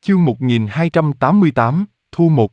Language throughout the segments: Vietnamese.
Chương 1288, Thu 1.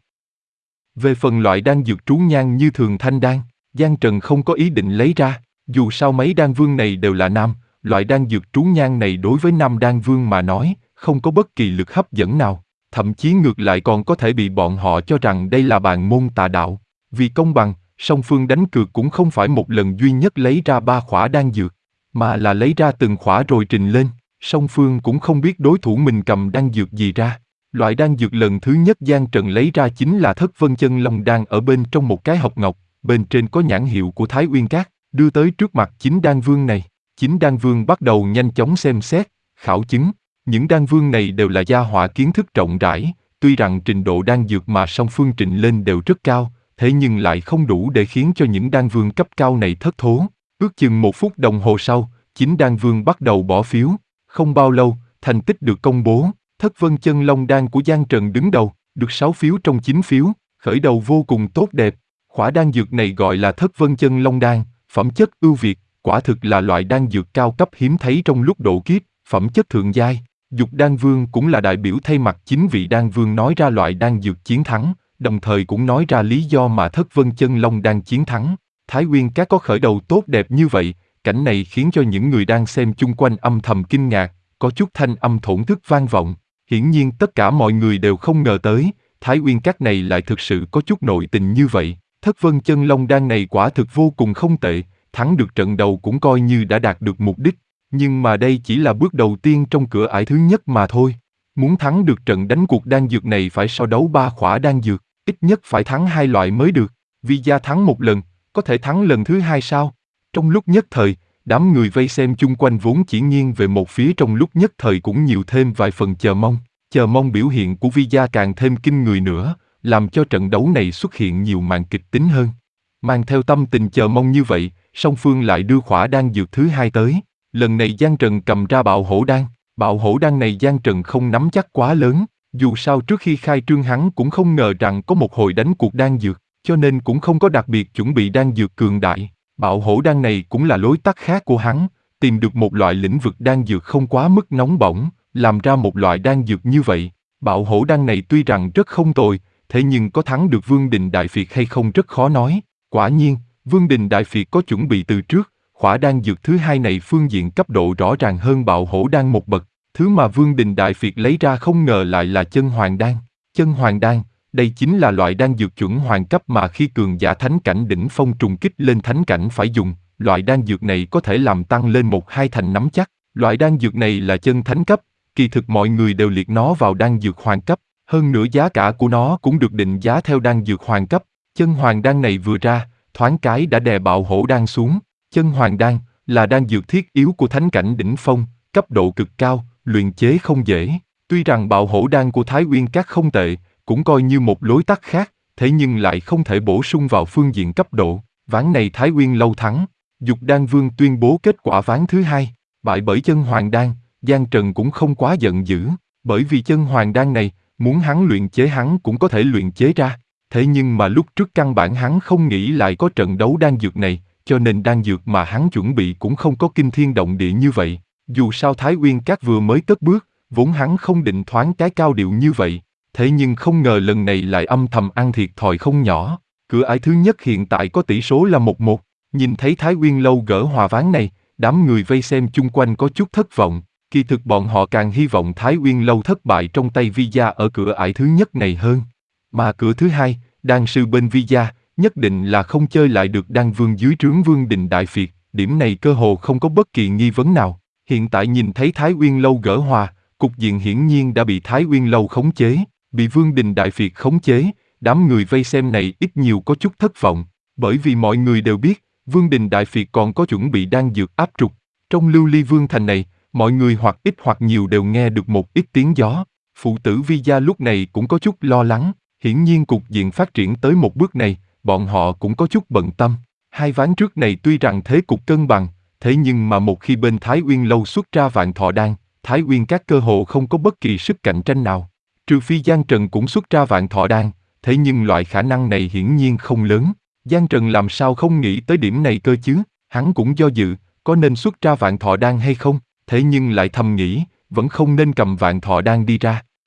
Về phần loại đan dược trú nhang như Thường Thanh Đan, Giang Trần không có ý định lấy ra, dù sao mấy đan vương này đều là nam, loại đan dược trú nhang này đối với nam đan vương mà nói, không có bất kỳ lực hấp dẫn nào, thậm chí ngược lại còn có thể bị bọn họ cho rằng đây là bàn môn tà đạo. Vì công bằng, song phương đánh cược cũng không phải một lần duy nhất lấy ra 3 khỏa đan dược, mà là lấy ra từng khỏa rồi trình lên, song phương cũng không biết đối thủ mình cầm đan dược gì ra. Loại đan dược lần thứ nhất Giang Trần lấy ra chính là Thất Vân Chân Long đan ở bên trong một cái hộp ngọc, bên trên có nhãn hiệu của Thái Uyên Các, đưa tới trước mặt chính đan vương này. Chính đan vương bắt đầu nhanh chóng xem xét, khảo chứng. Những đan vương này đều là gia hỏa kiến thức rộng rãi, tuy rằng trình độ đan dược mà song phương trình lên đều rất cao, thế nhưng lại không đủ để khiến cho những đan vương cấp cao này thất thố. Ước chừng 1 phút đồng hồ sau, chính đan vương bắt đầu bỏ phiếu. Không bao lâu, thành tích được công bố. Thất Vân Chân Long đan của Giang Trần đứng đầu, được 6 phiếu trong 9 phiếu, khởi đầu vô cùng tốt đẹp. Khỏa đan dược này gọi là Thất Vân Chân Long đan, phẩm chất ưu việt, quả thực là loại đan dược cao cấp hiếm thấy trong lúc độ kiếp, phẩm chất thượng giai. Dục Đan Vương cũng là đại biểu thay mặt 9 vị đan vương nói ra loại đan dược chiến thắng, đồng thời cũng nói ra lý do mà Thất Vân Chân Long đan chiến thắng. Thái Uyên Các có khởi đầu tốt đẹp như vậy, cảnh này khiến cho những người đang xem chung quanh âm thầm kinh ngạc, có chút thanh âm thổn thức vang vọng. Hiển nhiên tất cả mọi người đều không ngờ tới, Thái Uyên Các này lại thực sự có chút nội tình như vậy. Thất Vân Chân Long đan này quả thực vô cùng không tệ, thắng được trận đầu cũng coi như đã đạt được mục đích. Nhưng mà đây chỉ là bước đầu tiên trong cửa ải thứ nhất mà thôi. Muốn thắng được trận đánh cuộc đan dược này phải so đấu 3 khỏa đan dược, ít nhất phải thắng 2 loại mới được. Vì gia thắng một lần, có thể thắng lần thứ 2 sao? Trong lúc nhất thời, đám người vây xem chung quanh vốn chỉ nghiêng về một phía, trong lúc nhất thời cũng nhiều thêm vài phần chờ mong biểu hiện của Vi Gia càng thêm kinh người nữa, làm cho trận đấu này xuất hiện nhiều màn kịch tính hơn. Mang theo tâm tình chờ mong như vậy, song phương lại đưa khỏa đan dược thứ 2 tới. Lần này Giang Trần cầm ra Bạo Hổ đan. Bạo Hổ đan này Giang Trần không nắm chắc quá lớn, dù sao trước khi khai trương hắn cũng không ngờ rằng có một hồi đánh cuộc đan dược, cho nên cũng không có đặc biệt chuẩn bị đan dược cường đại. Bạo Hổ đan này cũng là lối tắt khác của hắn, tìm được một loại lĩnh vực đan dược không quá mức nóng bỏng, làm ra một loại đan dược như vậy. Bạo Hổ đan này tuy rằng rất không tồi, thế nhưng có thắng được Vương Đình Đại Phiệt hay không rất khó nói. Quả nhiên, Vương Đình Đại Phiệt có chuẩn bị từ trước, khỏa đan dược thứ 2 này phương diện cấp độ rõ ràng hơn Bạo Hổ đan một bậc. Thứ mà Vương Đình Đại Phiệt lấy ra không ngờ lại là Chân Hoàng đan. Chân Hoàng đan, đây chính là loại đan dược chuẩn hoàng cấp mà khi cường giả thánh cảnh đỉnh phong trùng kích lên thánh cảnh phải dùng. Loại đan dược này có thể làm tăng lên 1-2 thành nắm chắc. Loại đan dược này là chân thánh cấp, kỳ thực mọi người đều liệt nó vào đan dược hoàng cấp. Hơn nữa giá cả của nó cũng được định giá theo đan dược hoàng cấp. Chân Hoàng đan này vừa ra, thoáng cái đã đè Bạo Hổ đan xuống. Chân Hoàng đan là đan dược thiết yếu của thánh cảnh đỉnh phong, cấp độ cực cao, luyện chế không dễ. Tuy rằng Bạo Hổ đan của Thái Uyên Các không tệ, cũng coi như một lối tắt khác, thế nhưng lại không thể bổ sung vào phương diện cấp độ. Ván này Thái Uyên lâu thắng. Dục Đan Vương tuyên bố kết quả ván thứ 2, bại bởi Chân Hoàng đan. Giang Trần cũng không quá giận dữ, bởi vì Chân Hoàng đan này, muốn hắn luyện chế hắn cũng có thể luyện chế ra. Thế nhưng mà lúc trước căn bản hắn không nghĩ lại có trận đấu đan dược này, cho nên đan dược mà hắn chuẩn bị cũng không có kinh thiên động địa như vậy. Dù sao Thái Uyên Các vừa mới cất bước, vốn hắn không định thoáng cái cao điệu như vậy. Thế nhưng không ngờ lần này lại âm thầm ăn thiệt thòi không nhỏ. Cửa ải thứ nhất hiện tại có tỷ số là 1-1. Nhìn thấy Thái Uyên lâu gỡ hòa ván này, đám người vây xem chung quanh có chút thất vọng. Kỳ thực bọn họ càng hy vọng Thái Uyên lâu thất bại trong tay Vi Gia ở cửa ải thứ nhất này hơn. Mà cửa thứ 2, đan sư bên Vi Gia, nhất định là không chơi lại được đan vương dưới trướng Vương Đình Đại Phiệt. Điểm này cơ hồ không có bất kỳ nghi vấn nào. Hiện tại nhìn thấy Thái Uyên lâu gỡ hòa, cục diện hiển nhiên đã bị Thái Uyên lâu khống chế. Bị Vương Đình Đại Phiệt khống chế, đám người vây xem này ít nhiều có chút thất vọng, bởi vì mọi người đều biết, Vương Đình Đại Phiệt còn có chuẩn bị đan dược áp trục. Trong Lưu Ly Vương thành này, mọi người hoặc ít hoặc nhiều đều nghe được một ít tiếng gió. Phụ tử Vi Gia lúc này cũng có chút lo lắng, hiển nhiên cục diện phát triển tới một bước này, bọn họ cũng có chút bận tâm. 2 ván trước này tuy rằng thế cục cân bằng, thế nhưng mà một khi bên Thái Uyên lâu xuất ra Vạn Thọ đan, Thái Uyên Các cơ hồ không có bất kỳ sức cạnh tranh nào. Trừ phi Giang Trần cũng xuất ra Vạn Thọ đan, thế nhưng loại khả năng này hiển nhiên không lớn. Giang Trần làm sao không nghĩ tới điểm này cơ chứ? Hắn cũng do dự, có nên xuất ra Vạn Thọ đan hay không? Thế nhưng lại thầm nghĩ, vẫn không nên cầm Vạn Thọ đan đi ra.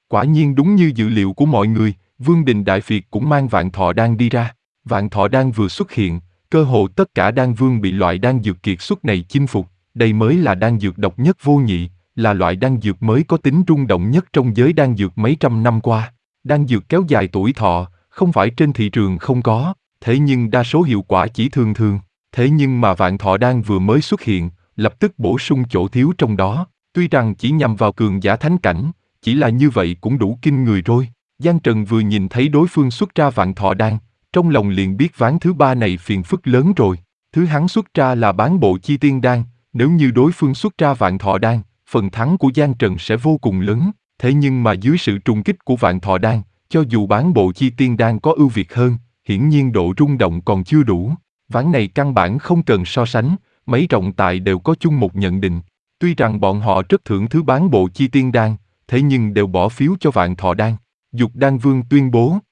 Quả nhiên đúng như dự liệu của mọi người, Vương Đình Đại Việt cũng mang Vạn Thọ Đan đi ra. Vạn Thọ Đan vừa xuất hiện, cơ hồ tất cả đan vương bị loại đan dược kiệt xuất này chinh phục, đây mới là đan dược độc nhất vô nhị, là loại đan dược mới có tính rung động nhất trong giới đan dược mấy trăm năm qua. Đan dược kéo dài tuổi thọ, không phải trên thị trường không có, thế nhưng đa số hiệu quả chỉ thường thường. Thế nhưng mà Vạn Thọ Đan vừa mới xuất hiện, lập tức bổ sung chỗ thiếu trong đó, tuy rằng chỉ nhằm vào cường giả thánh cảnh, chỉ là như vậy cũng đủ kinh người rồi. Giang Trần vừa nhìn thấy đối phương xuất ra Vạn Thọ Đan, trong lòng liền biết ván thứ ba này phiền phức lớn rồi. Thứ hắn xuất ra là Bán Bộ Chi Tiên Đan, nếu như đối phương xuất ra Vạn Thọ Đan, phần thắng của Giang Trần sẽ vô cùng lớn. Thế nhưng mà dưới sự trùng kích của Vạn Thọ Đan, cho dù Bán Bộ Chi Tiên Đan có ưu việt hơn, hiển nhiên độ rung động còn chưa đủ. Ván này căn bản không cần so sánh, mấy trọng tài đều có chung một nhận định. Tuy rằng bọn họ rất thưởng thứ Bán Bộ Chi Tiên Đan, thế nhưng đều bỏ phiếu cho Vạn Thọ Đan. Dục Đan Vương tuyên bố,